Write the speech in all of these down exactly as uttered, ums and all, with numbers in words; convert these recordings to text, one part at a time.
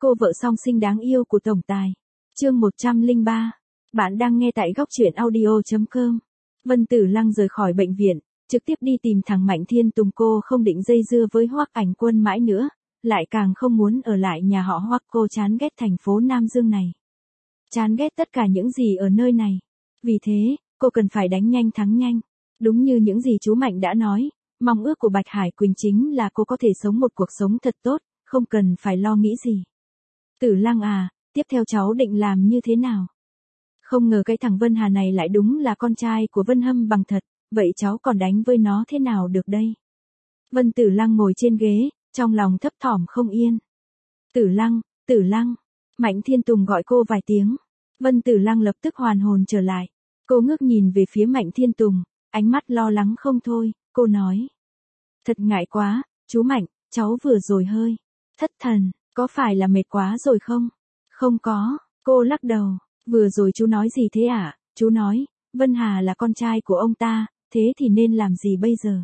cô vợ song sinh đáng yêu của tổng tài. Chương một trăm lẻ ba. Bạn đang nghe tại góc truyện audio chấm com. Vân Tử Lăng rời khỏi bệnh viện, trực tiếp đi tìm thằng Mạnh Thiên Tùng. Cô không định dây dưa với Hoắc Ảnh Quân mãi nữa, lại càng không muốn ở lại nhà họ Hoắc. Cô chán ghét thành phố Nam Dương này. Chán ghét tất cả những gì ở nơi này. Vì thế, cô cần phải đánh nhanh thắng nhanh. Đúng như những gì chú Mạnh đã nói, mong ước của Bạch Hải Quỳnh chính là cô có thể sống một cuộc sống thật tốt, không cần phải lo nghĩ gì. Tử Lăng à, tiếp theo cháu định làm như thế nào? Không ngờ cái thằng Vân Hà này lại đúng là con trai của Vân Hâm Bằng thật, vậy cháu còn đánh với nó thế nào được đây? Vân Tử Lăng ngồi trên ghế, trong lòng thấp thỏm không yên. Tử Lăng, Tử Lăng, Mạnh Thiên Tùng gọi cô vài tiếng. Vân Tử Lăng lập tức hoàn hồn trở lại. Cô ngước nhìn về phía Mạnh Thiên Tùng, ánh mắt lo lắng không thôi, cô nói. Thật ngại quá, chú Mạnh, cháu vừa rồi hơi thất thần, có phải là mệt quá rồi không? Không có, cô lắc đầu, vừa rồi chú nói gì thế ạ? À? Chú nói, Vân Hà là con trai của ông ta, thế thì nên làm gì bây giờ?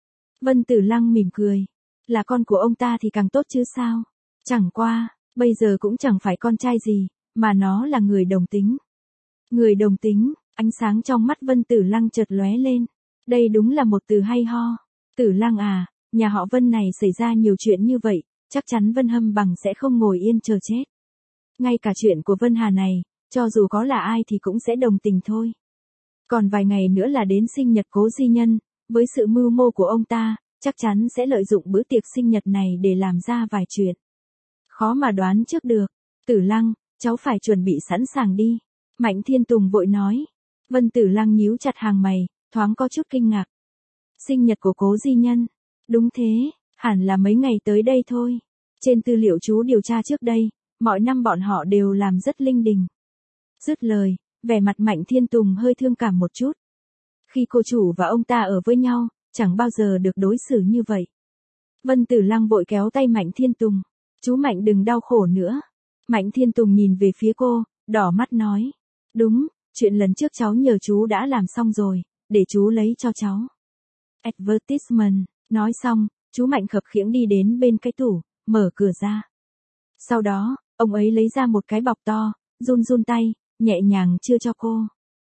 Vân Tử Lăng mỉm cười, là con của ông ta thì càng tốt chứ sao? Chẳng qua, bây giờ cũng chẳng phải con trai gì, mà nó là người đồng tính. Người đồng tính, ánh sáng trong mắt Vân Tử Lăng chợt lóe lên. Đây đúng là một từ hay ho. Tử Lăng à, nhà họ Vân này xảy ra nhiều chuyện như vậy, chắc chắn Vân Hâm Bằng sẽ không ngồi yên chờ chết. Ngay cả chuyện của Vân Hà này, cho dù có là ai thì cũng sẽ đồng tình thôi. Còn vài ngày nữa là đến sinh nhật Cố Di Nhân, với sự mưu mô của ông ta, chắc chắn sẽ lợi dụng bữa tiệc sinh nhật này để làm ra vài chuyện. Khó mà đoán trước được. Tử Lăng, cháu phải chuẩn bị sẵn sàng đi. Mạnh Thiên Tùng vội nói. Vân Tử Lăng nhíu chặt hàng mày, thoáng có chút kinh ngạc. Sinh nhật của Cố Di Nhân. Đúng thế, hẳn là mấy ngày tới đây thôi. Trên tư liệu chú điều tra trước đây, mọi năm bọn họ đều làm rất linh đình. Dứt lời, vẻ mặt Mạnh Thiên Tùng hơi thương cảm một chút. Khi cô chủ và ông ta ở với nhau, chẳng bao giờ được đối xử như vậy. Vân Tử Lăng vội kéo tay Mạnh Thiên Tùng. Chú Mạnh đừng đau khổ nữa. Mạnh Thiên Tùng nhìn về phía cô, đỏ mắt nói. Đúng, chuyện lần trước cháu nhờ chú đã làm xong rồi, để chú lấy cho cháu. Advertisement, nói xong, chú Mạnh khập khiễng đi đến bên cái tủ, mở cửa ra. Sau đó, ông ấy lấy ra một cái bọc to, run run tay, nhẹ nhàng chưa cho cô.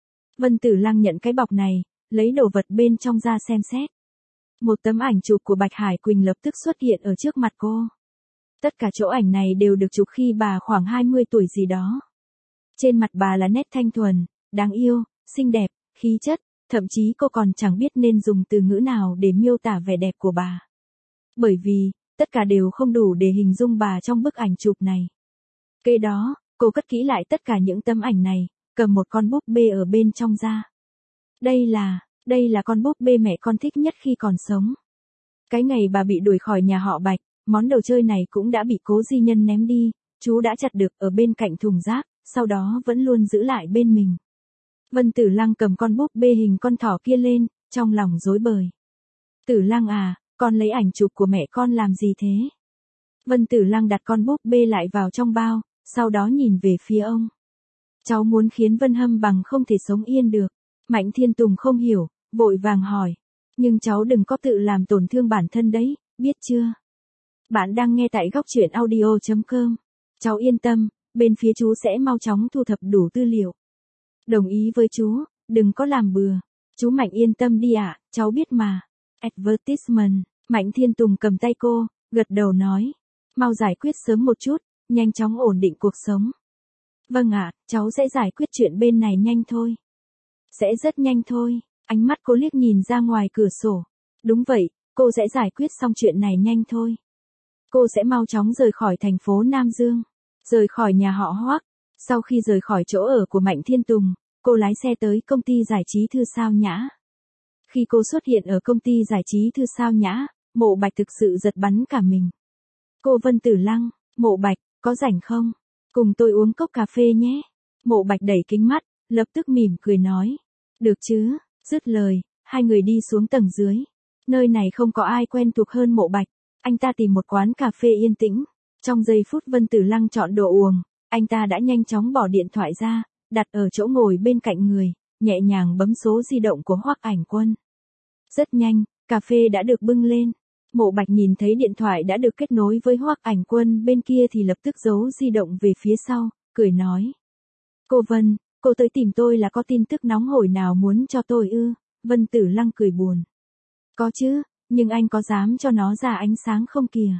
Vân Tử Lăng nhận cái bọc này, lấy đồ vật bên trong ra xem xét. Một tấm ảnh chụp của Bạch Hải Quỳnh lập tức xuất hiện ở trước mặt cô. Tất cả chỗ ảnh này đều được chụp khi bà khoảng hai mươi tuổi gì đó. Trên mặt bà là nét thanh thuần, đáng yêu, xinh đẹp, khí chất, thậm chí cô còn chẳng biết nên dùng từ ngữ nào để miêu tả vẻ đẹp của bà. Bởi vì, tất cả đều không đủ để hình dung bà trong bức ảnh chụp này. Kế đó, cô cất kỹ lại tất cả những tấm ảnh này, cầm một con búp bê ở bên trong ra. Đây là, đây là con búp bê mẹ con thích nhất khi còn sống. Cái ngày bà bị đuổi khỏi nhà họ Bạch, món đồ chơi này cũng đã bị Cố Di Nhân ném đi, chú đã chặt được ở bên cạnh thùng rác, sau đó vẫn luôn giữ lại bên mình. Vân Tử Lăng cầm con búp bê hình con thỏ kia lên, trong lòng rối bời. Tử Lăng à, con lấy ảnh chụp của mẹ con làm gì thế? Vân Tử Lăng đặt con búp bê lại vào trong bao, sau đó nhìn về phía ông. Cháu muốn khiến Vân Hâm Bằng không thể sống yên được. Mạnh Thiên Tùng không hiểu, vội vàng hỏi. Nhưng cháu đừng có tự làm tổn thương bản thân đấy, biết chưa? Bạn đang nghe tại góc truyện audio chấm com. Cháu yên tâm, bên phía chú sẽ mau chóng thu thập đủ tư liệu. Đồng ý với chú, đừng có làm bừa. Chú Mạnh yên tâm đi ạ, à, cháu biết mà. Advertisement, Mạnh Thiên Tùng cầm tay cô, gật đầu nói. Mau giải quyết sớm một chút, nhanh chóng ổn định cuộc sống. Vâng ạ, à, cháu sẽ giải quyết chuyện bên này nhanh thôi. Sẽ rất nhanh thôi, ánh mắt cô liếc nhìn ra ngoài cửa sổ. Đúng vậy, cô sẽ giải quyết xong chuyện này nhanh thôi. Cô sẽ mau chóng rời khỏi thành phố Nam Dương, rời khỏi nhà họ Hoắc. Sau khi rời khỏi chỗ ở của Mạnh Thiên Tùng, cô lái xe tới công ty giải trí Thư Sao Nhã. Khi cô xuất hiện ở công ty giải trí Thư Sao Nhã, Mộ Bạch thực sự giật bắn cả mình. Cô Vân Tử Lăng, Mộ Bạch, có rảnh không? Cùng tôi uống cốc cà phê nhé. Mộ Bạch đẩy kính mắt, lập tức mỉm cười nói. Được chứ, dứt lời, hai người đi xuống tầng dưới. Nơi này không có ai quen thuộc hơn Mộ Bạch. Anh ta tìm một quán cà phê yên tĩnh. Trong giây phút Vân Tử Lăng chọn đồ uống, anh ta đã nhanh chóng bỏ điện thoại ra, đặt ở chỗ ngồi bên cạnh người, nhẹ nhàng bấm số di động của Hoắc Ảnh Quân. Rất nhanh, cà phê đã được bưng lên. Mộ Bạch nhìn thấy điện thoại đã được kết nối với Hoắc Ảnh Quân bên kia thì lập tức giấu di động về phía sau, cười nói. Cô Vân, cô tới tìm tôi là có tin tức nóng hổi nào muốn cho tôi ư? Vân Tử Lăng cười buồn. Có chứ, nhưng anh có dám cho nó ra ánh sáng không kìa?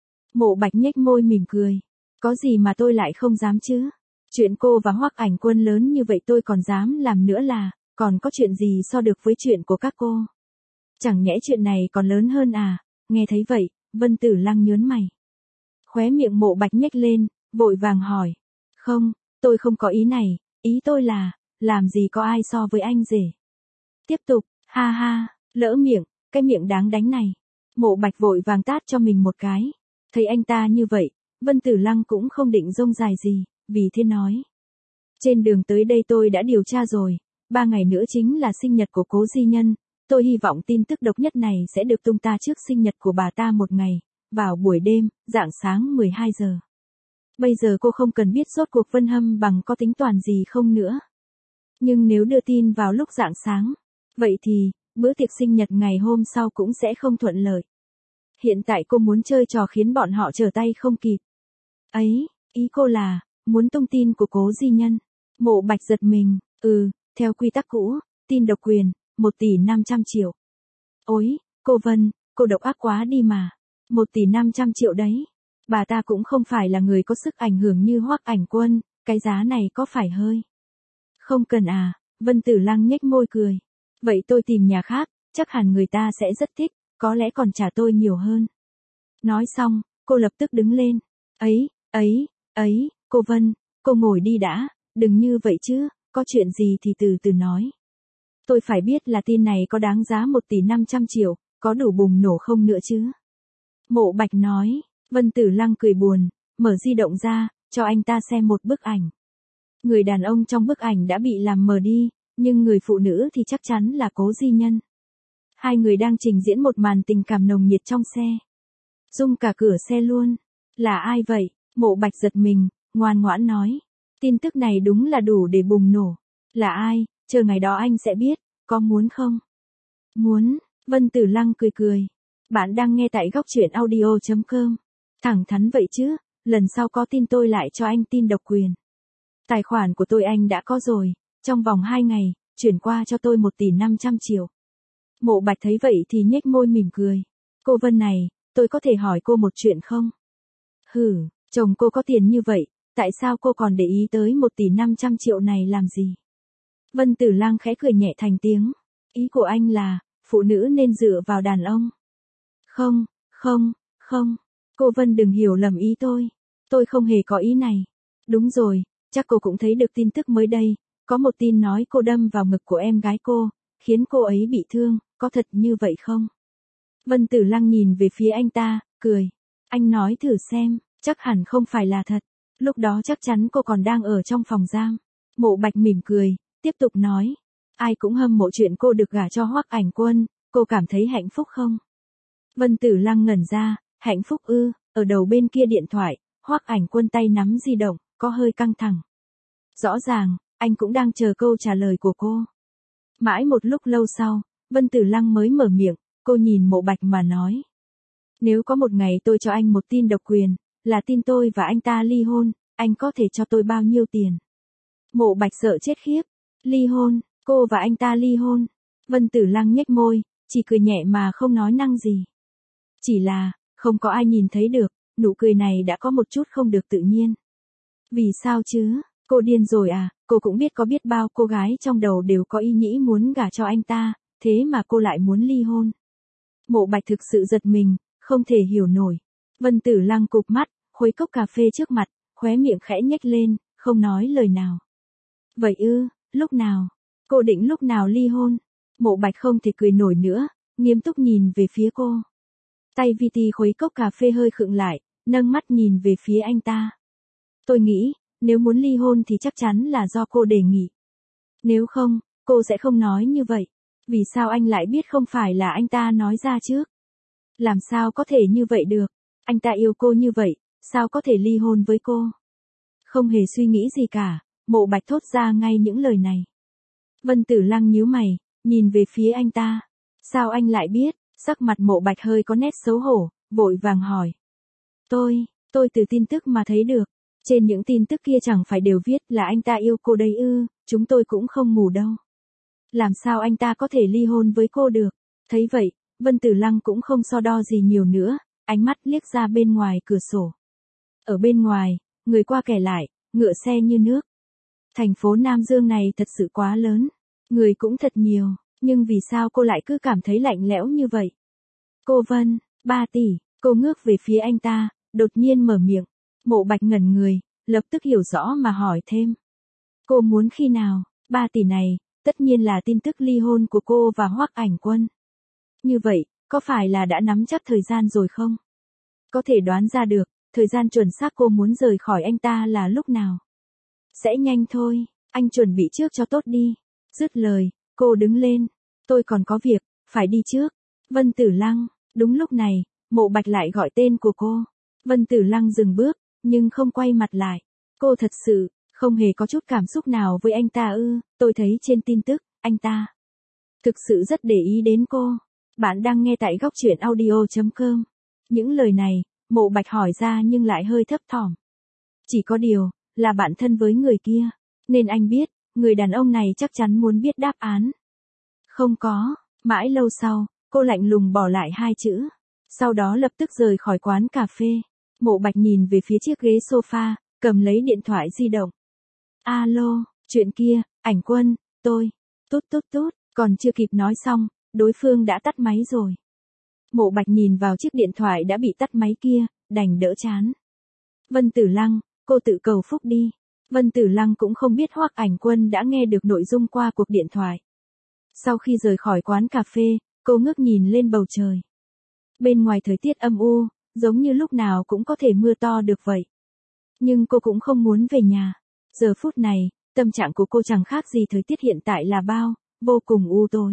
Mộ Bạch nhếch môi mỉm cười. Có gì mà tôi lại không dám chứ? Chuyện cô và Hoắc Ảnh Quân lớn như vậy tôi còn dám làm nữa là, còn có chuyện gì so được với chuyện của các cô? Chẳng nhẽ chuyện này còn lớn hơn à? Nghe thấy vậy, Vân Tử Lăng nhớn mày. Khóe miệng Mộ Bạch nhếch lên, vội vàng hỏi. Không, tôi không có ý này, ý tôi là, làm gì có ai so với anh rể. Tiếp tục, ha ha, lỡ miệng, cái miệng đáng đánh này. Mộ Bạch vội vàng tát cho mình một cái. Thấy anh ta như vậy, Vân Tử Lăng cũng không định rông dài gì, vì thế nói. Trên đường tới đây tôi đã điều tra rồi, ba ngày nữa chính là sinh nhật của Cố Di Nhân, tôi hy vọng tin tức độc nhất này sẽ được tung ta trước sinh nhật của bà ta một ngày, vào buổi đêm, rạng sáng mười hai giờ. Bây giờ cô không cần biết rốt cuộc Vân Hâm Bằng có tính toán gì không nữa. Nhưng nếu đưa tin vào lúc rạng sáng, vậy thì, bữa tiệc sinh nhật ngày hôm sau cũng sẽ không thuận lợi. Hiện tại cô muốn chơi trò khiến bọn họ trở tay không kịp. Ấy, ý cô là, muốn tung tin của Cố Di Nhân. Mộ Bạch giật mình, ừ, theo quy tắc cũ, tin độc quyền, một tỷ năm trăm triệu. Ôi, cô Vân, cô độc ác quá đi mà. một tỷ năm trăm triệu đấy. Bà ta cũng không phải là người có sức ảnh hưởng như Hoắc Ảnh Quân, cái giá này có phải hơi. Không cần à, Vân Tử Lăng nhếch môi cười. Vậy tôi tìm nhà khác, chắc hẳn người ta sẽ rất thích, có lẽ còn trả tôi nhiều hơn. Nói xong, cô lập tức đứng lên. Ấy, ấy, ấy, cô Vân, cô ngồi đi đã, đừng như vậy chứ, có chuyện gì thì từ từ nói. Tôi phải biết là tin này có đáng giá một tỷ năm trăm triệu, có đủ bùng nổ không nữa chứ. Mộ Bạch nói, Vân Tử Lăng cười buồn, mở di động ra, cho anh ta xem một bức ảnh. Người đàn ông trong bức ảnh đã bị làm mờ đi, nhưng người phụ nữ thì chắc chắn là Cố Di Nhân. Hai người đang trình diễn một màn tình cảm nồng nhiệt trong xe. Rung cả cửa xe luôn. Là ai vậy? Mộ Bạch giật mình, ngoan ngoãn nói. Tin tức này đúng là đủ để bùng nổ. Là ai? Chờ ngày đó anh sẽ biết, có muốn không? Muốn, Vân Tử Lăng cười cười. Bạn đang nghe tại góc truyện audio chấm com. Thẳng thắn vậy chứ, lần sau có tin tôi lại cho anh tin độc quyền. Tài khoản của tôi anh đã có rồi, trong vòng hai ngày, chuyển qua cho tôi một tỷ năm trăm triệu. Mộ Bạch thấy vậy thì nhếch môi mỉm cười. Cô Vân này, tôi có thể hỏi cô một chuyện không? Hử, chồng cô có tiền như vậy, tại sao cô còn để ý tới một tỷ năm trăm triệu này làm gì? Vân Tử Lăng khẽ cười nhẹ thành tiếng. Ý của anh là, phụ nữ nên dựa vào đàn ông. Không, không, không, cô Vân đừng hiểu lầm ý tôi. Tôi không hề có ý này. Đúng rồi, chắc cô cũng thấy được tin tức mới đây, có một tin nói cô đâm vào ngực của em gái cô, khiến cô ấy bị thương, có thật như vậy không? Vân Tử Lăng nhìn về phía anh ta, cười. Anh nói thử xem, chắc hẳn không phải là thật. Lúc đó chắc chắn cô còn đang ở trong phòng giam. Mộ Bạch mỉm cười, tiếp tục nói. Ai cũng hâm mộ chuyện cô được gả cho Hoắc Ảnh Quân, cô cảm thấy hạnh phúc không? Vân Tử Lăng ngẩn ra, hạnh phúc ư? Ở đầu bên kia điện thoại, Hoắc Ảnh Quân tay nắm di động, có hơi căng thẳng. Rõ ràng, anh cũng đang chờ câu trả lời của cô. Mãi một lúc lâu sau, Vân Tử Lăng mới mở miệng, cô nhìn Mộ Bạch mà nói. Nếu có một ngày tôi cho anh một tin độc quyền, là tin tôi và anh ta ly hôn, anh có thể cho tôi bao nhiêu tiền? Mộ Bạch sợ chết khiếp. Ly hôn, cô và anh ta ly hôn. Vân Tử Lăng nhếch môi, chỉ cười nhẹ mà không nói năng gì. Chỉ là, không có ai nhìn thấy được, nụ cười này đã có một chút không được tự nhiên. Vì sao chứ? Cô điên rồi à? Cô cũng biết có biết bao cô gái trong đầu đều có ý nghĩ muốn gả cho anh ta, thế mà cô lại muốn ly hôn. Mộ Bạch thực sự giật mình, không thể hiểu nổi. Vân Tử Lăng cụp mắt, khuấy cốc cà phê trước mặt, khóe miệng khẽ nhếch lên, không nói lời nào. Vậy ư, lúc nào? Cô định lúc nào ly hôn? Mộ Bạch không thể cười nổi nữa, nghiêm túc nhìn về phía cô. Tay vi ti khuấy cốc cà phê hơi khựng lại, nâng mắt nhìn về phía anh ta. Tôi nghĩ, nếu muốn ly hôn thì chắc chắn là do cô đề nghị. Nếu không, cô sẽ không nói như vậy. Vì sao anh lại biết không phải là anh ta nói ra trước? Làm sao có thể như vậy được? Anh ta yêu cô như vậy, sao có thể ly hôn với cô? Không hề suy nghĩ gì cả, Mộ Bạch thốt ra ngay những lời này. Vân Tử Lăng nhíu mày, nhìn về phía anh ta. Sao anh lại biết? Sắc mặt Mộ Bạch hơi có nét xấu hổ, vội vàng hỏi. Tôi, tôi từ tin tức mà thấy được. Trên những tin tức kia chẳng phải đều viết là anh ta yêu cô đấy ư, chúng tôi cũng không mù đâu. Làm sao anh ta có thể ly hôn với cô được? Thấy vậy, Vân Tử Lăng cũng không so đo gì nhiều nữa, ánh mắt liếc ra bên ngoài cửa sổ. Ở bên ngoài, người qua kẻ lại, ngựa xe như nước. Thành phố Nam Dương này thật sự quá lớn, người cũng thật nhiều, nhưng vì sao cô lại cứ cảm thấy lạnh lẽo như vậy? Cô Vân, ba tỷ, cô ngước về phía anh ta, đột nhiên mở miệng. Mộ Bạch ngẩn người, lập tức hiểu rõ mà hỏi thêm. Cô muốn khi nào? Ba tỷ này, tất nhiên là tin tức ly hôn của cô và Hoắc Ảnh Quân. Như vậy, có phải là đã nắm chắc thời gian rồi không? Có thể đoán ra được, thời gian chuẩn xác cô muốn rời khỏi anh ta là lúc nào? Sẽ nhanh thôi, anh chuẩn bị trước cho tốt đi. Dứt lời, cô đứng lên. Tôi còn có việc, phải đi trước. Vân Tử Lăng, đúng lúc này, Mộ Bạch lại gọi tên của cô. Vân Tử Lăng dừng bước, nhưng không quay mặt lại. Cô thật sự, không hề có chút cảm xúc nào với anh ta ư, tôi thấy trên tin tức, anh ta thực sự rất để ý đến cô. Bạn đang nghe tại góc truyện audio chấm com. Những lời này, Mộ Bạch hỏi ra nhưng lại hơi thấp thỏm. Chỉ có điều, là bạn thân với người kia, nên anh biết, người đàn ông này chắc chắn muốn biết đáp án. Không có, mãi lâu sau, cô lạnh lùng bỏ lại hai chữ. Sau đó lập tức rời khỏi quán cà phê. Mộ Bạch nhìn về phía chiếc ghế sofa, cầm lấy điện thoại di động. Alo, chuyện kia, Ảnh Quân, tôi, tút tút tút, còn chưa kịp nói xong, đối phương đã tắt máy rồi. Mộ Bạch nhìn vào chiếc điện thoại đã bị tắt máy kia, đành đỡ chán. Vân Tử Lăng, cô tự cầu phúc đi. Vân Tử Lăng cũng không biết Hoắc Ảnh Quân đã nghe được nội dung qua cuộc điện thoại. Sau khi rời khỏi quán cà phê, cô ngước nhìn lên bầu trời. Bên ngoài thời tiết âm u, giống như lúc nào cũng có thể mưa to được vậy. Nhưng cô cũng không muốn về nhà. Giờ phút này, tâm trạng của cô chẳng khác gì thời tiết hiện tại là bao, vô cùng u tối.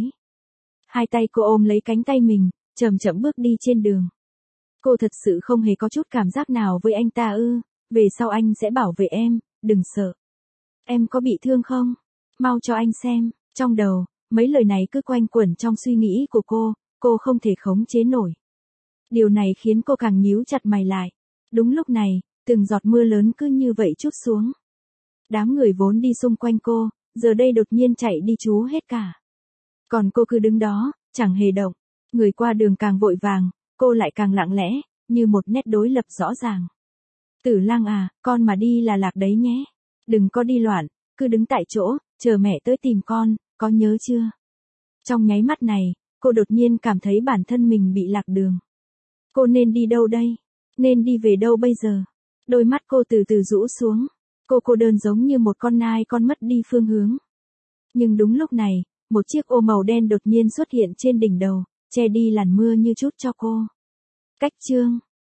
Hai tay cô ôm lấy cánh tay mình, chậm chậm bước đi trên đường. Cô thật sự không hề có chút cảm giác nào với anh ta ư, về sau anh sẽ bảo vệ em, đừng sợ. Em có bị thương không? Mau cho anh xem, trong đầu, mấy lời này cứ quanh quẩn trong suy nghĩ của cô, cô không thể khống chế nổi. Điều này khiến cô càng nhíu chặt mày lại. Đúng lúc này, từng giọt mưa lớn cứ như vậy trút xuống. Đám người vốn đi xung quanh cô, giờ đây đột nhiên chạy đi trú hết cả. Còn cô cứ đứng đó, chẳng hề động. Người qua đường càng vội vàng, cô lại càng lặng lẽ, như một nét đối lập rõ ràng. Tử Lăng à, con mà đi là lạc đấy nhé. Đừng có đi loạn, cứ đứng tại chỗ, chờ mẹ tới tìm con, có nhớ chưa? Trong nháy mắt này, cô đột nhiên cảm thấy bản thân mình bị lạc đường. Cô nên đi đâu đây? Nên đi về đâu bây giờ? Đôi mắt cô từ từ rũ xuống. Cô cô đơn giống như một con nai con mất đi phương hướng. Nhưng đúng lúc này, một chiếc ô màu đen đột nhiên xuất hiện trên đỉnh đầu, che đi làn mưa như chút cho cô. Cách chương